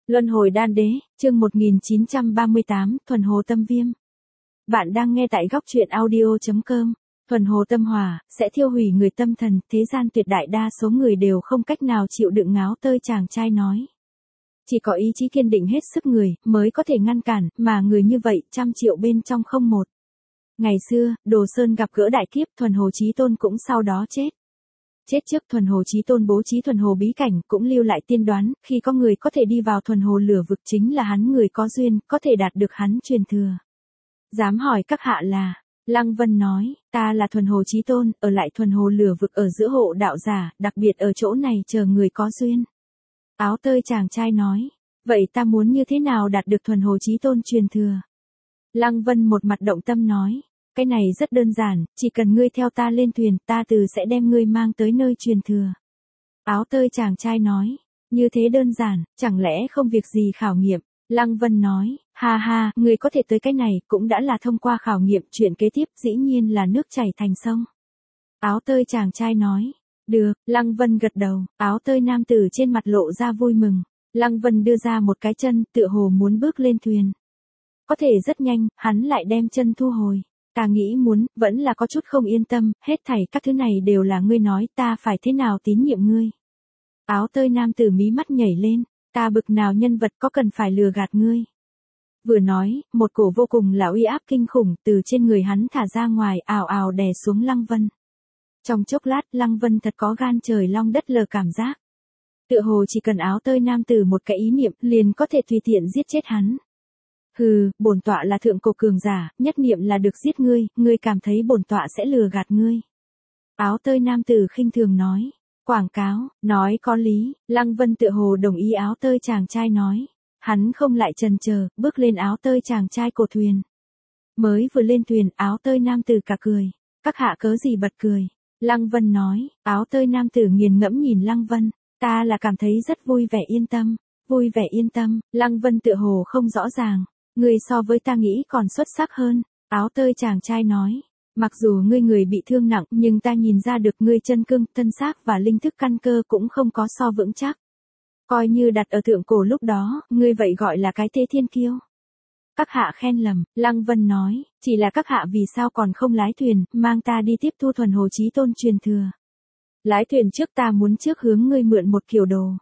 Luân hồi đan đế, chương 1938, thuần hồ tâm viêm. Bạn đang nghe tại góc truyện audio.com. Thuần hồ tâm hỏa, sẽ thiêu hủy người tâm thần, thế gian tuyệt đại đa số người đều không cách nào chịu đựng ngáo tơi chàng trai nói. Chỉ có ý chí kiên định hết sức người, mới có thể ngăn cản, mà người như vậy, 100 triệu bên trong không một. Ngày xưa, Đồ Sơn gặp gỡ đại kiếp, thuần hồ chí tôn cũng sau đó chết. Chết trước thuần hồ chí tôn bố trí thuần hồ bí cảnh cũng lưu lại tiên đoán, khi có người có thể đi vào thuần hồ lửa vực chính là hắn người có duyên, có thể đạt được hắn truyền thừa. Dám hỏi các hạ là, Lăng Vân nói, ta là thuần hồ chí tôn, ở lại thuần hồ lửa vực ở giữa hộ đạo giả, đặc biệt ở chỗ này chờ người có duyên. Áo tơi chàng trai nói, vậy ta muốn như thế nào đạt được thuần hồ chí tôn truyền thừa? Lăng Vân một mặt động tâm nói, cái này rất đơn giản, chỉ cần ngươi theo ta lên thuyền, ta sẽ đem ngươi mang tới nơi truyền thừa. Áo tơi chàng trai nói, như thế đơn giản, chẳng lẽ không việc gì khảo nghiệm? Lăng Vân nói, ha ha, ngươi có thể tới cái này, cũng đã là thông qua khảo nghiệm, chuyện kế tiếp dĩ nhiên là nước chảy thành sông. Áo tơi chàng trai nói, được, Lăng Vân gật đầu, áo tơi nam tử trên mặt lộ ra vui mừng. Lăng Vân đưa ra một cái chân, tựa hồ muốn bước lên thuyền. Có thể rất nhanh, hắn lại đem chân thu hồi. Ta nghĩ muốn, vẫn là có chút không yên tâm, hết thảy các thứ này đều là ngươi nói, ta phải thế nào tín nhiệm ngươi. Áo tơi nam tử mí mắt nhảy lên, ta bực nào nhân vật có cần phải lừa gạt ngươi. Vừa nói, một cổ vô cùng là uy áp kinh khủng từ trên người hắn thả ra ngoài, ào ào đè xuống Lăng Vân. Trong chốc lát, Lăng Vân thật có gan trời long đất lở cảm giác. Tựa hồ chỉ cần áo tơi nam tử một cái ý niệm, liền có thể tùy tiện giết chết hắn. Hừ, bổn tọa là thượng cổ cường giả, nhất niệm là được giết ngươi, ngươi cảm thấy bổn tọa sẽ lừa gạt ngươi. Áo tơi nam tử khinh thường nói, quảng cáo, nói có lý, Lăng Vân tựa hồ đồng ý áo tơi chàng trai nói. Hắn không lại chần chờ, bước lên áo tơi chàng trai cổ thuyền. Mới vừa lên thuyền, áo tơi nam tử cả cười. Các hạ cớ gì bật cười? Lăng Vân nói, áo tơi nam tử nghiền ngẫm nhìn Lăng Vân, ta là cảm thấy rất vui vẻ yên tâm. Vui vẻ yên tâm, Lăng Vân tựa hồ không rõ ràng. Ngươi so với ta nghĩ còn xuất sắc hơn, áo tơi chàng trai nói. Mặc dù ngươi người bị thương nặng nhưng ta nhìn ra được ngươi chân cương, thân xác và linh thức căn cơ cũng không có so vững chắc. Coi như đặt ở thượng cổ lúc đó, ngươi vậy gọi là cái thế thiên kiêu. Các hạ khen lầm, Lăng Vân nói, chỉ là các hạ vì sao còn không lái thuyền, mang ta đi tiếp thu thuần hồ chí tôn truyền thừa. Lái thuyền trước ta muốn trước hướng ngươi mượn một kiểu đồ.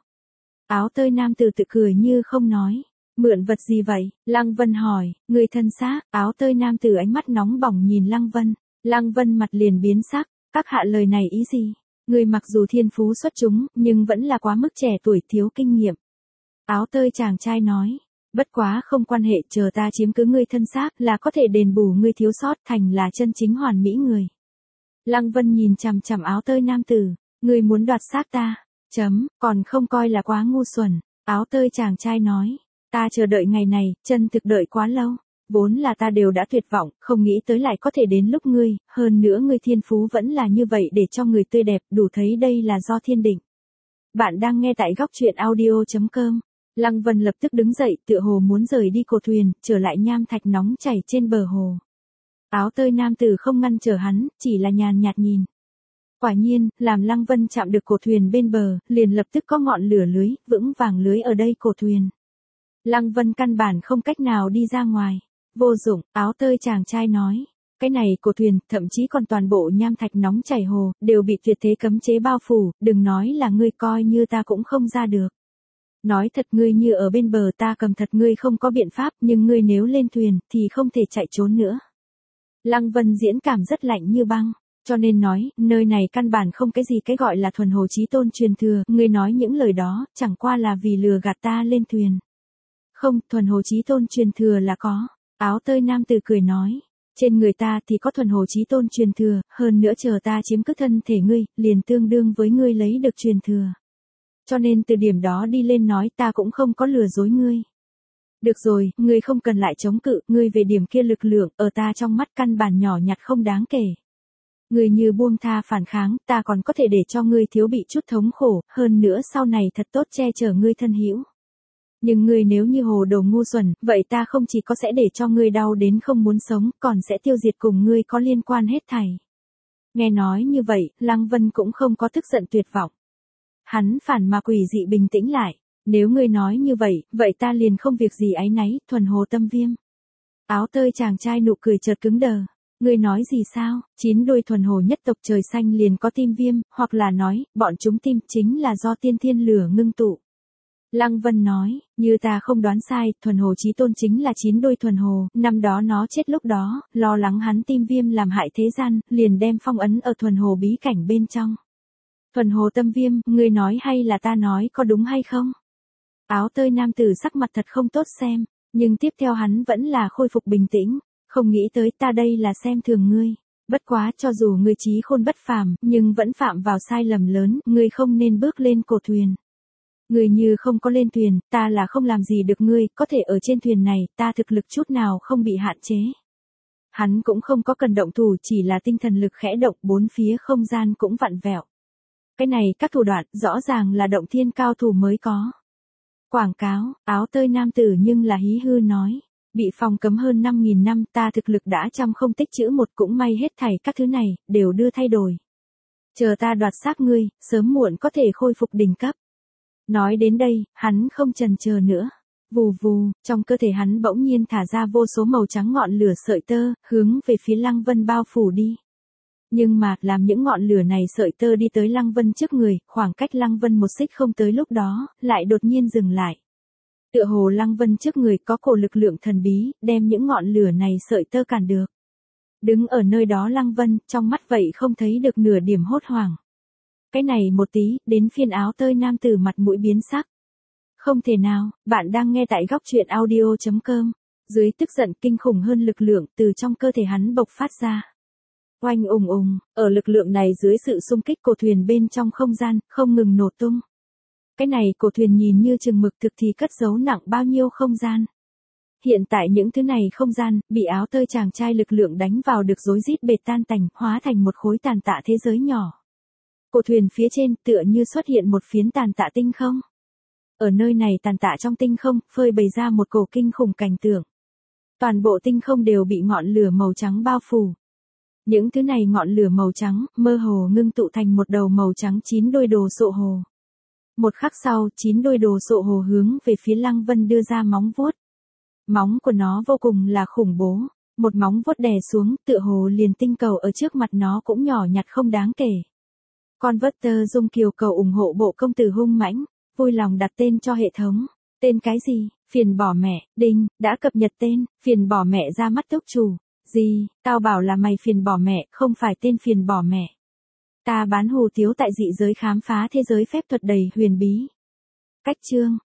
Áo tơi nam tử tự cười như không nói. Mượn vật gì vậy? Lăng Vân hỏi, người thân xác, áo tơi nam tử ánh mắt nóng bỏng nhìn Lăng Vân. Lăng Vân mặt liền biến sắc, các hạ lời này ý gì? Người mặc dù thiên phú xuất chúng, nhưng vẫn là quá mức trẻ tuổi thiếu kinh nghiệm. Áo tơi chàng trai nói, bất quá không quan hệ, chờ ta chiếm cứ ngươi thân xác là có thể đền bù ngươi thiếu sót, thành là chân chính hoàn mỹ người. Lăng Vân nhìn chằm chằm áo tơi nam tử, ngươi muốn đoạt xác ta, còn không coi là quá ngu xuẩn. Áo tơi chàng trai nói, ta chờ đợi ngày này, chân thực đợi quá lâu. Vốn là ta đều đã tuyệt vọng, không nghĩ tới lại có thể đến lúc ngươi, hơn nữa ngươi thiên phú vẫn là như vậy để cho người tươi đẹp, đủ thấy đây là do thiên định. Bạn đang nghe tại góc truyện audio.com. Lăng Vân lập tức đứng dậy, tựa hồ muốn rời đi cổ thuyền, trở lại nham thạch nóng chảy trên bờ hồ. Áo tơi nam tử không ngăn trở hắn, chỉ là nhàn nhạt nhìn. Quả nhiên, làm Lăng Vân chạm được cổ thuyền bên bờ, liền lập tức có ngọn lửa lưới, vững vàng lưới ở đây cổ thuyền. Lăng Vân căn bản không cách nào đi ra ngoài. Vô dụng, áo tơi chàng trai nói. Cái này cổ thuyền, thậm chí còn toàn bộ nham thạch nóng chảy hồ, đều bị tuyệt thế cấm chế bao phủ, đừng nói là ngươi, coi như ta cũng không ra được. Nói thật, ngươi như ở bên bờ ta cầm thật ngươi không có biện pháp, nhưng ngươi nếu lên thuyền, thì không thể chạy trốn nữa. Lăng Vân diễn cảm rất lạnh như băng, cho nên nói, nơi này căn bản không cái gì cái gọi là thuần hồ chí tôn truyền thừa, ngươi nói những lời đó, chẳng qua là vì lừa gạt ta lên thuyền. Không, thuần hồ chí tôn truyền thừa là có. Áo tơi nam tử cười nói, trên người ta thì có thuần hồ chí tôn truyền thừa, hơn nữa chờ ta chiếm cứ thân thể ngươi, liền tương đương với ngươi lấy được truyền thừa. Cho nên từ điểm đó đi lên nói ta cũng không có lừa dối ngươi. Được rồi, ngươi không cần lại chống cự, ngươi về điểm kia lực lượng, ở ta trong mắt căn bản nhỏ nhặt không đáng kể. Ngươi như buông tha phản kháng, ta còn có thể để cho ngươi thiếu bị chút thống khổ, hơn nữa sau này thật tốt che chở ngươi thân hữu. Nhưng ngươi nếu như hồ đồ ngu xuẩn, vậy ta không chỉ có sẽ để cho ngươi đau đến không muốn sống, còn sẽ tiêu diệt cùng ngươi có liên quan hết thảy. Nghe nói như vậy, Lăng Vân cũng không có tức giận tuyệt vọng. Hắn phản mà quỷ dị bình tĩnh lại, Nếu ngươi nói như vậy, vậy ta liền không việc gì áy náy, thuần hồ tâm viêm. Áo tơi chàng trai nụ cười chợt cứng đờ. Ngươi nói gì sao, 9 đôi thuần hồ nhất tộc trời xanh liền có tim viêm, hoặc là nói, bọn chúng tim chính là do tiên thiên lửa ngưng tụ. Lăng Vân nói, như ta không đoán sai, thuần hồ chí tôn chính là 9 đôi thuần hồ, năm đó nó chết lúc đó, lo lắng hắn tim viêm làm hại thế gian, liền đem phong ấn ở thuần hồ bí cảnh bên trong. Thuần hồ tâm viêm, ngươi nói hay là ta nói có đúng hay không? Áo tơi nam tử sắc mặt thật không tốt xem, nhưng tiếp theo hắn vẫn là khôi phục bình tĩnh, không nghĩ tới ta đây là xem thường ngươi. Bất quá cho dù ngươi trí khôn bất phàm, nhưng vẫn phạm vào sai lầm lớn, ngươi không nên bước lên cổ thuyền. Ngươi như không có lên thuyền, ta là không làm gì được ngươi, có thể ở trên thuyền này, ta thực lực chút nào không bị hạn chế. Hắn cũng không có cần động thủ, chỉ là tinh thần lực khẽ động, bốn phía không gian cũng vặn vẹo. Cái này các thủ đoạn, rõ ràng là động thiên cao thủ mới có. Quảng cáo, áo tơi nam tử nhưng là hí hư nói. Bị phong cấm hơn 5.000 năm, ta thực lực đã trăm không tích chữ một, cũng may hết thảy các thứ này, đều đưa thay đổi. Chờ ta đoạt xác ngươi, sớm muộn có thể khôi phục đỉnh cấp. Nói đến đây, hắn không chần chờ nữa. Vù vù, trong cơ thể hắn bỗng nhiên thả ra vô số màu trắng ngọn lửa sợi tơ, hướng về phía Lăng Vân bao phủ đi. Nhưng mà, làm những ngọn lửa này sợi tơ đi tới Lăng Vân trước người, khoảng cách Lăng Vân một xích không tới lúc đó, lại đột nhiên dừng lại. Tựa hồ Lăng Vân trước người có cổ lực lượng thần bí, đem những ngọn lửa này sợi tơ cản được. Đứng ở nơi đó Lăng Vân, trong mắt vậy không thấy được nửa điểm hốt hoảng. Cái này một tí, đến phiên áo tơi nam tử mặt mũi biến sắc. Không thể nào, bạn đang nghe tại góc truyện audio.com. Dưới tức giận kinh khủng hơn lực lượng từ trong cơ thể hắn bộc phát ra. Oanh ùng ùng, ở lực lượng này dưới sự xung kích cổ thuyền bên trong không gian, không ngừng nổ tung. Cái này cổ thuyền nhìn như chừng mực thực thì cất giấu nặng bao nhiêu không gian. Hiện tại những thứ này không gian, bị áo tơi chàng trai lực lượng đánh vào được rối rít bệt tan tành, hóa thành một khối tàn tạ thế giới nhỏ. Cổ thuyền phía trên tựa như xuất hiện một phiến tàn tạ tinh không. Ở nơi này tàn tạ trong tinh không, phơi bày ra một cổ kinh khủng cảnh tượng. Toàn bộ tinh không đều bị ngọn lửa màu trắng bao phủ. Những thứ này ngọn lửa màu trắng, mơ hồ ngưng tụ thành một đầu màu trắng 9 đôi đồ sộ hồ. Một khắc sau, 9 đôi đồ sộ hồ hướng về phía Lăng Vân đưa ra móng vuốt. Móng của nó vô cùng là khủng bố. Một móng vuốt đè xuống, tựa hồ liền tinh cầu ở trước mặt nó cũng nhỏ nhặt không đáng kể. Converter Dung Kiều cầu ủng hộ bộ công tử hung mãnh, vui lòng đặt tên cho hệ thống. Tên cái gì? Phiền bỏ mẹ, đinh, đã cập nhật tên, phiền bỏ mẹ ra mắt túc chủ. Gì, tao bảo là mày phiền bỏ mẹ, không phải tên phiền bỏ mẹ. Ta bán hù tiếu tại dị giới khám phá thế giới phép thuật đầy huyền bí. Cách chương.